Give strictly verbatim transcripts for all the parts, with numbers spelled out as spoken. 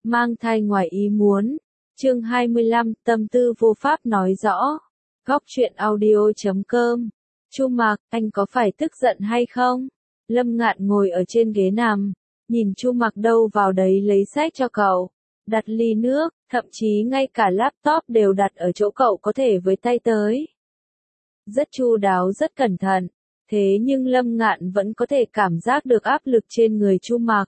Mang thai ngoài ý muốn. Chương hai mươi lăm, tâm tư vô pháp nói rõ. Góc truyện audio chấm com. Chu Mạc, anh có phải tức giận hay không? Lâm Ngạn ngồi ở trên ghế nằm, nhìn Chu Mạc đâu vào đấy lấy sách cho cậu, đặt ly nước, thậm chí ngay cả laptop đều đặt ở chỗ cậu có thể với tay tới. Rất chu đáo, rất cẩn thận, thế nhưng Lâm Ngạn vẫn có thể cảm giác được áp lực trên người Chu Mạc.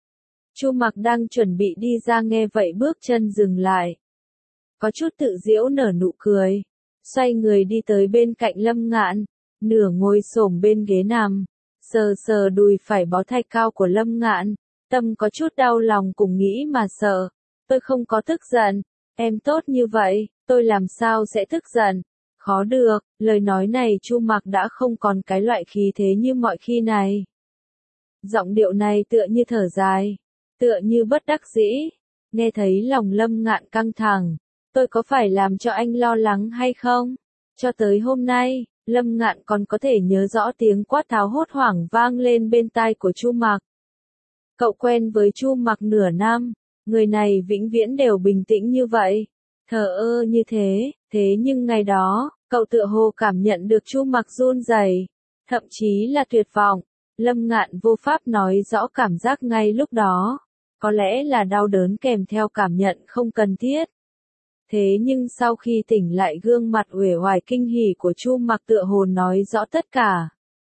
Chu Mạc đang chuẩn bị đi ra nghe vậy bước chân dừng lại. Có chút tự giễu nở nụ cười, xoay người đi tới bên cạnh Lâm Ngạn, nửa ngồi xổm bên ghế nằm, sờ sờ đùi phải bó thạch cao của Lâm Ngạn, tâm có chút đau lòng cùng nghĩ mà sợ. Tôi không có tức giận, em tốt như vậy, tôi làm sao sẽ tức giận? Khó được, lời nói này Chu Mạc đã không còn cái loại khí thế như mọi khi này. Giọng điệu này tựa như thở dài, tựa như bất đắc dĩ, nghe thấy lòng Lâm Ngạn căng thẳng. Tôi có phải làm cho anh lo lắng hay không? Cho tới hôm nay, Lâm Ngạn còn có thể nhớ rõ tiếng quát tháo hốt hoảng vang lên bên tai của Chu Mạc. Cậu quen với Chu Mạc nửa năm, người này vĩnh viễn đều bình tĩnh như vậy, thờ ơ như thế, thế nhưng ngày đó, cậu tựa hồ cảm nhận được Chu Mạc run rẩy, thậm chí là tuyệt vọng. Lâm Ngạn vô pháp nói rõ cảm giác ngay lúc đó, có lẽ là đau đớn kèm theo cảm nhận không cần thiết. Thế nhưng sau khi tỉnh lại gương mặt uể oải kinh hỉ của Chu Mạc tựa hồ nói rõ tất cả.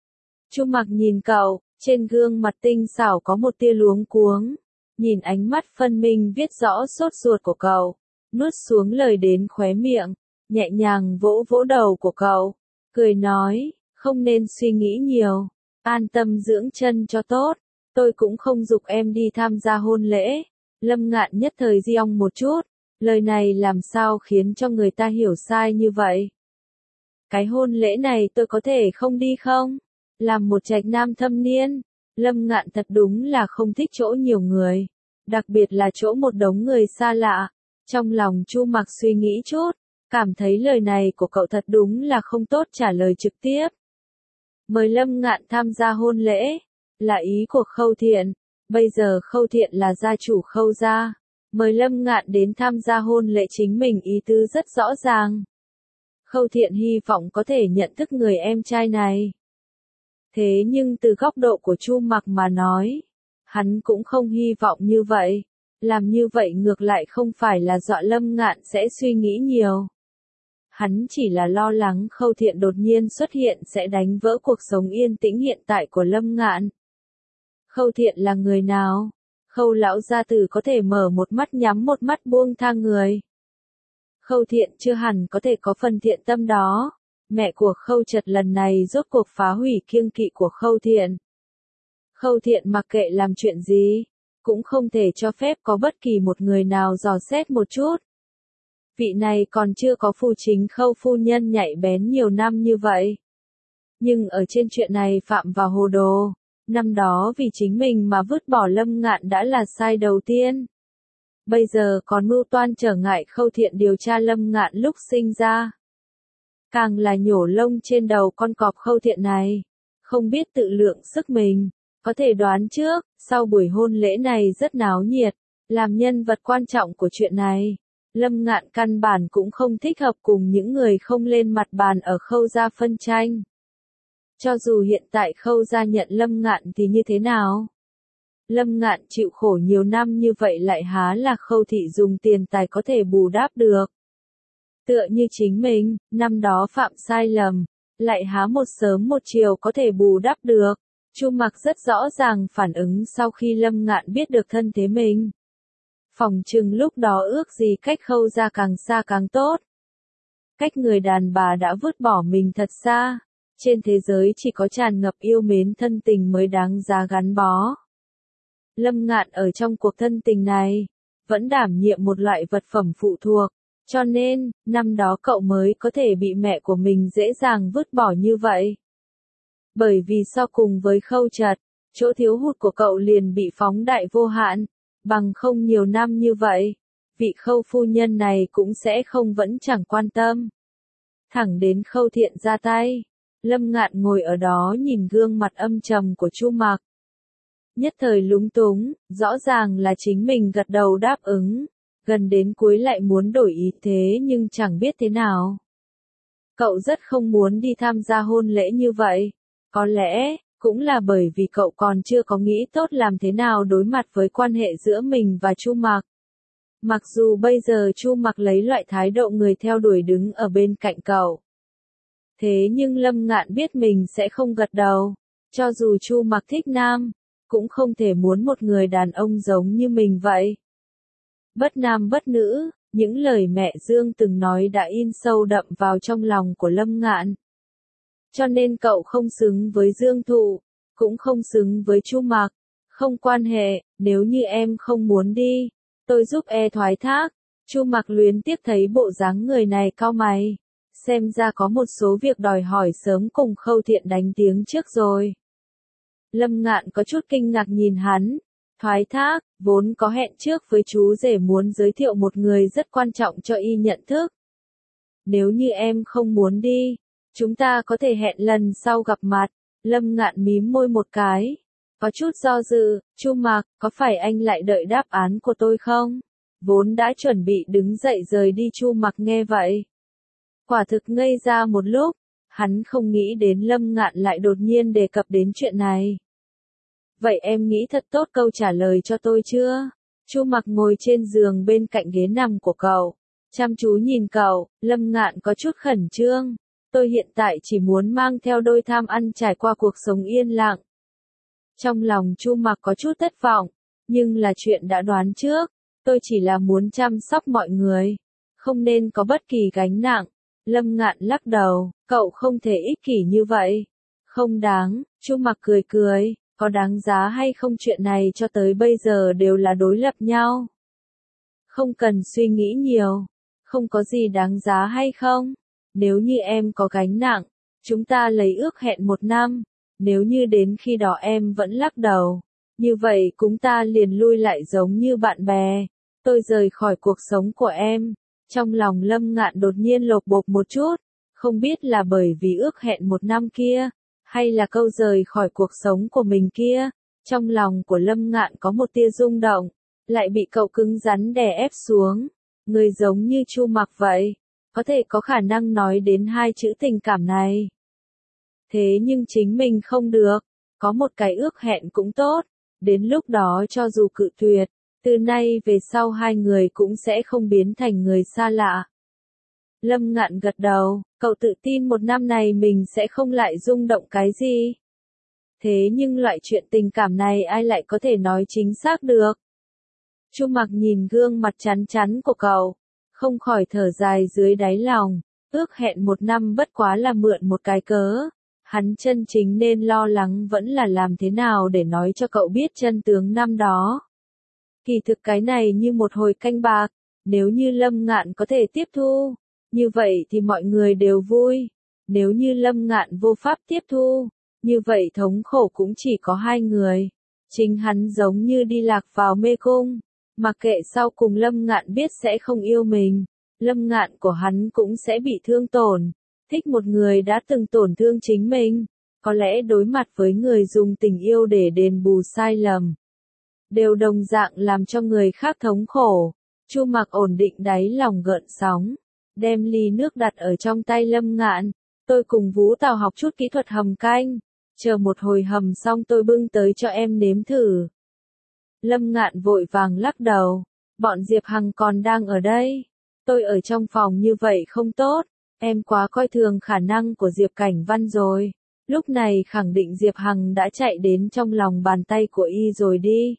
Chu Mạc nhìn cậu, trên gương mặt tinh xảo có một tia luống cuống, nhìn ánh mắt phân minh viết rõ sốt ruột của cậu, nuốt xuống lời đến khóe miệng, nhẹ nhàng vỗ vỗ đầu của cậu, cười nói, không nên suy nghĩ nhiều, an tâm dưỡng chân cho tốt, tôi cũng không giục em đi tham gia hôn lễ. Lâm Ngạn nhất thời giong một chút. Lời này làm sao khiến cho người ta hiểu sai như vậy? Cái hôn lễ này tôi có thể không đi không? Làm một trạch nam thâm niên, Lâm Ngạn thật đúng là không thích chỗ nhiều người, đặc biệt là chỗ một đống người xa lạ. Trong lòng Chu Mạc suy nghĩ chút, cảm thấy lời này của cậu thật đúng là không tốt trả lời trực tiếp. Mời Lâm Ngạn tham gia hôn lễ, là ý của Khâu Thiện, bây giờ Khâu Thiện là gia chủ Khâu gia. Mời Lâm Ngạn đến tham gia hôn lễ chính mình ý tứ rất rõ ràng. Khâu Thiện hy vọng có thể nhận thức người em trai này. Thế nhưng từ góc độ của Chu Mạc mà nói, hắn cũng không hy vọng như vậy. Làm như vậy ngược lại không phải là dọa Lâm Ngạn sẽ suy nghĩ nhiều. Hắn chỉ là lo lắng Khâu Thiện đột nhiên xuất hiện sẽ đánh vỡ cuộc sống yên tĩnh hiện tại của Lâm Ngạn. Khâu Thiện là người nào? Khâu lão gia tử có thể mở một mắt nhắm một mắt buông tha người. Khâu Thiện chưa hẳn có thể có phần thiện tâm đó. Mẹ của Khâu Chật lần này rốt cuộc phá hủy kiêng kỵ của Khâu Thiện. Khâu Thiện mặc kệ làm chuyện gì, cũng không thể cho phép có bất kỳ một người nào dò xét một chút. Vị này còn chưa có phu chính Khâu phu nhân nhạy bén nhiều năm như vậy. Nhưng ở trên chuyện này phạm vào hồ đồ. Năm đó vì chính mình mà vứt bỏ Lâm Ngạn đã là sai đầu tiên. Bây giờ còn mưu toan trở ngại Khâu Thiện điều tra Lâm Ngạn lúc sinh ra. Càng là nhổ lông trên đầu con cọp Khâu Thiện này. Không biết tự lượng sức mình. Có thể đoán trước, sau buổi hôn lễ này rất náo nhiệt. Làm nhân vật quan trọng của chuyện này. Lâm Ngạn căn bản cũng không thích hợp cùng những người không lên mặt bàn ở Khâu gia phân tranh. Cho dù hiện tại Khâu gia nhận Lâm Ngạn thì như thế nào? Lâm Ngạn chịu khổ nhiều năm như vậy lại há là Khâu thị dùng tiền tài có thể bù đắp được. Tựa như chính mình, năm đó phạm sai lầm, lại há một sớm một chiều có thể bù đắp được. Chu Mạc rất rõ ràng phản ứng sau khi Lâm Ngạn biết được thân thế mình. Phỏng chừng lúc đó ước gì cách Khâu gia càng xa càng tốt. Cách người đàn bà đã vứt bỏ mình thật xa. Trên thế giới chỉ có tràn ngập yêu mến thân tình mới đáng giá gắn bó. Lâm Ngạn ở trong cuộc thân tình này, vẫn đảm nhiệm một loại vật phẩm phụ thuộc, cho nên, năm đó cậu mới có thể bị mẹ của mình dễ dàng vứt bỏ như vậy. Bởi vì so cùng với Khâu Chật, chỗ thiếu hụt của cậu liền bị phóng đại vô hạn, bằng không nhiều năm như vậy, vị Khâu phu nhân này cũng sẽ không vẫn chẳng quan tâm. Thẳng đến Khâu Thiện ra tay. Lâm Ngạn ngồi ở đó nhìn gương mặt âm trầm của Chu Mạc. Nhất thời lúng túng, rõ ràng là chính mình gật đầu đáp ứng, gần đến cuối lại muốn đổi ý thế nhưng chẳng biết thế nào. Cậu rất không muốn đi tham gia hôn lễ như vậy, có lẽ, cũng là bởi vì cậu còn chưa có nghĩ tốt làm thế nào đối mặt với quan hệ giữa mình và Chu Mặc. Mặc dù bây giờ Chu Mặc lấy loại thái độ người theo đuổi đứng ở bên cạnh cậu. Thế nhưng Lâm Ngạn biết mình sẽ không gật đầu, cho dù Chu Mặc thích nam, cũng không thể muốn một người đàn ông giống như mình vậy. Bất nam bất nữ, những lời mẹ Dương từng nói đã in sâu đậm vào trong lòng của Lâm Ngạn. Cho nên cậu không xứng với Dương Thụ, cũng không xứng với Chu Mặc, không quan hệ, nếu như em không muốn đi, tôi giúp e thoái thác. Chu Mặc luyến tiếc thấy bộ dáng người này cau mày, xem ra có một số việc đòi hỏi sớm cùng Khâu Thiện đánh tiếng trước rồi. Lâm Ngạn có chút kinh ngạc nhìn hắn, thoái thác, vốn có hẹn trước với chú rể muốn giới thiệu một người rất quan trọng cho y nhận thức. Nếu như em không muốn đi, chúng ta có thể hẹn lần sau gặp mặt. Lâm Ngạn mím môi một cái, có chút do dự. Chu Mặc, có phải anh lại đợi đáp án của tôi không? Vốn đã chuẩn bị đứng dậy rời đi. Chu Mặc nghe vậy, quả thực ngây ra một lúc, hắn không nghĩ đến Lâm Ngạn lại đột nhiên đề cập đến chuyện này. Vậy em nghĩ thật tốt câu trả lời cho tôi chưa? Chu Mặc ngồi trên giường bên cạnh ghế nằm của cậu, chăm chú nhìn cậu. Lâm Ngạn có chút khẩn trương. Tôi hiện tại chỉ muốn mang theo đôi tham ăn trải qua cuộc sống yên lặng. Trong lòng Chu Mặc có chút thất vọng, nhưng là chuyện đã đoán trước, tôi chỉ là muốn chăm sóc mọi người, không nên có bất kỳ gánh nặng. Lâm Ngạn lắc đầu, cậu không thể ích kỷ như vậy. Không đáng. Chu Mặc cười cười, có đáng giá hay không chuyện này cho tới bây giờ đều là đối lập nhau. Không cần suy nghĩ nhiều, không có gì đáng giá hay không. Nếu như em có gánh nặng, chúng ta lấy ước hẹn một năm, nếu như đến khi đó em vẫn lắc đầu, như vậy chúng ta liền lui lại giống như bạn bè, tôi rời khỏi cuộc sống của em. Trong lòng Lâm Ngạn đột nhiên lột bột một chút, không biết là bởi vì ước hẹn một năm kia, hay là câu rời khỏi cuộc sống của mình kia. Trong lòng của Lâm Ngạn có một tia rung động, lại bị cậu cứng rắn đè ép xuống. Người giống như Chu Mặc vậy, có thể có khả năng nói đến hai chữ tình cảm này. Thế nhưng chính mình không được, có một cái ước hẹn cũng tốt, đến lúc đó cho dù cự tuyệt, từ nay về sau hai người cũng sẽ không biến thành người xa lạ. Lâm Ngạn gật đầu, cậu tự tin một năm này mình sẽ không lại rung động cái gì. Thế nhưng loại chuyện tình cảm này ai lại có thể nói chính xác được. Chu Mặc nhìn gương mặt chắn chắn của cậu, không khỏi thở dài dưới đáy lòng, ước hẹn một năm bất quá là mượn một cái cớ. Hắn chân chính nên lo lắng vẫn là làm thế nào để nói cho cậu biết chân tướng năm đó. Kỳ thực cái này như một hồi canh bạc, nếu như Lâm Ngạn có thể tiếp thu, như vậy thì mọi người đều vui. Nếu như Lâm Ngạn vô pháp tiếp thu, như vậy thống khổ cũng chỉ có hai người. Chính hắn giống như đi lạc vào mê cung, mặc kệ sau cùng Lâm Ngạn biết sẽ không yêu mình, Lâm Ngạn của hắn cũng sẽ bị thương tổn. Thích một người đã từng tổn thương chính mình, có lẽ đối mặt với người dùng tình yêu để đền bù sai lầm, đều đồng dạng làm cho người khác thống khổ. Chu Mặc ổn định đáy lòng gợn sóng, đem ly nước đặt ở trong tay Lâm Ngạn. Tôi cùng Vũ Tào học chút kỹ thuật hầm canh, chờ một hồi hầm xong tôi bưng tới cho em nếm thử. Lâm Ngạn vội vàng lắc đầu, bọn Diệp Hằng còn đang ở đây, tôi ở trong phòng như vậy không tốt, em quá coi thường khả năng của Diệp Cảnh Văn rồi. Lúc này khẳng định Diệp Hằng đã chạy đến trong lòng bàn tay của y rồi đi.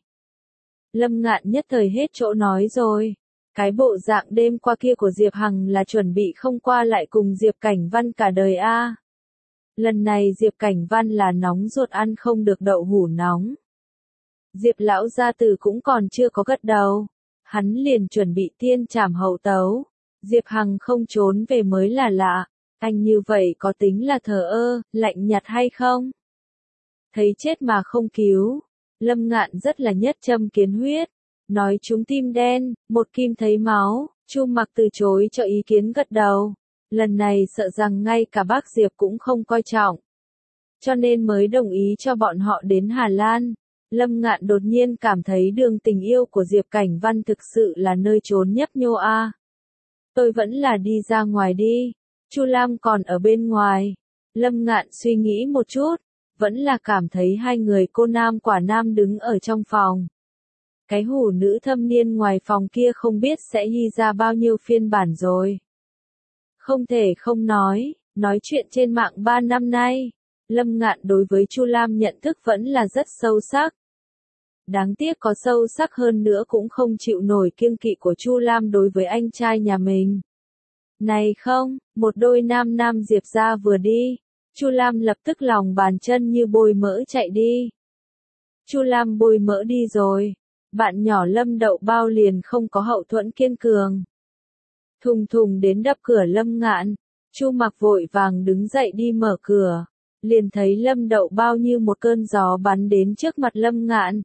Lâm Ngạn nhất thời hết chỗ nói rồi. Cái bộ dạng đêm qua kia của Diệp Hằng là chuẩn bị không qua lại cùng Diệp Cảnh Văn cả đời a. À. Lần này Diệp Cảnh Văn là nóng ruột ăn không được đậu hũ nóng. Diệp lão gia tử cũng còn chưa có gật đầu, hắn liền chuẩn bị tiên trảm hậu tấu. Diệp Hằng không trốn về mới là lạ, anh như vậy có tính là thờ ơ, lạnh nhạt hay không? Thấy chết mà không cứu, Lâm Ngạn rất là nhất châm kiến huyết, nói chúng tim đen, một kim thấy máu. Chu Mặc từ chối cho ý kiến gật đầu, lần này sợ rằng ngay cả bác Diệp cũng không coi trọng, cho nên mới đồng ý cho bọn họ đến Hà Lan. Lâm Ngạn đột nhiên cảm thấy đường tình yêu của Diệp Cảnh Văn thực sự là nơi trốn nhấp nhô a. Tôi vẫn là đi ra ngoài đi. Chu Lam còn ở bên ngoài. Lâm Ngạn suy nghĩ một chút, vẫn là cảm thấy hai người cô nam quả nam đứng ở trong phòng. Cái hủ nữ thâm niên ngoài phòng kia không biết sẽ hy ra bao nhiêu phiên bản rồi. Không thể không nói, nói chuyện trên mạng ba năm nay, Lâm Ngạn đối với Chu Lam nhận thức vẫn là rất sâu sắc. Đáng tiếc có sâu sắc hơn nữa cũng không chịu nổi kiêng kỵ của Chu Lam đối với anh trai nhà mình. Này không, một đôi nam nam Diệp ra vừa đi, Chu Lam lập tức lòng bàn chân như bôi mỡ chạy đi. Chu Lam bôi mỡ đi rồi, bạn nhỏ Lâm Đậu Bao liền không có hậu thuẫn kiên cường. Thùng thùng đến đập cửa Lâm Ngạn, Chu Mặc vội vàng đứng dậy đi mở cửa, liền thấy Lâm Đậu Bao như một cơn gió bắn đến trước mặt Lâm Ngạn.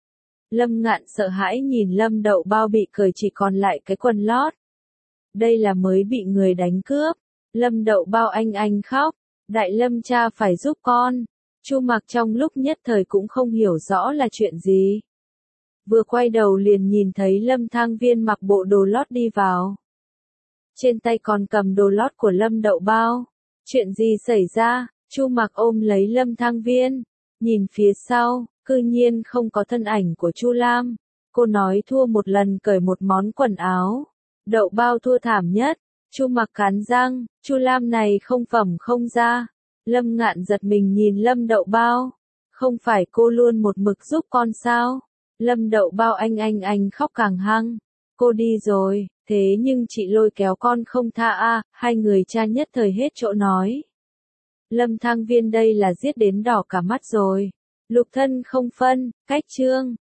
Lâm Ngạn sợ hãi nhìn Lâm Đậu Bao bị cởi chỉ còn lại cái quần lót. Đây là mới bị người đánh cướp. Lâm Đậu Bao anh anh khóc, đại Lâm cha phải giúp con. Chu Mặc trong lúc nhất thời cũng không hiểu rõ là chuyện gì. Vừa quay đầu liền nhìn thấy Lâm Thang Viên mặc bộ đồ lót đi vào. Trên tay còn cầm đồ lót của Lâm Đậu Bao. Chuyện gì xảy ra? Chu Mặc ôm lấy Lâm Thang Viên, nhìn phía sau, cư nhiên không có thân ảnh của Chu Lam. Cô nói thua một lần cởi một món quần áo. Đậu Bao thua thảm nhất. Chu Mặc cắn răng, Chu Lam này không phẩm không ra. Lâm Ngạn giật mình nhìn Lâm Đậu Bao. Không phải cô luôn một mực giúp con sao? Lâm Đậu Bao anh anh anh khóc càng hăng. Cô đi rồi, thế nhưng chị lôi kéo con không tha a, hai người cha nhất thời hết chỗ nói. Lâm Thang Viên đây là giết đến đỏ cả mắt rồi. Lục thân không phân, cách chương.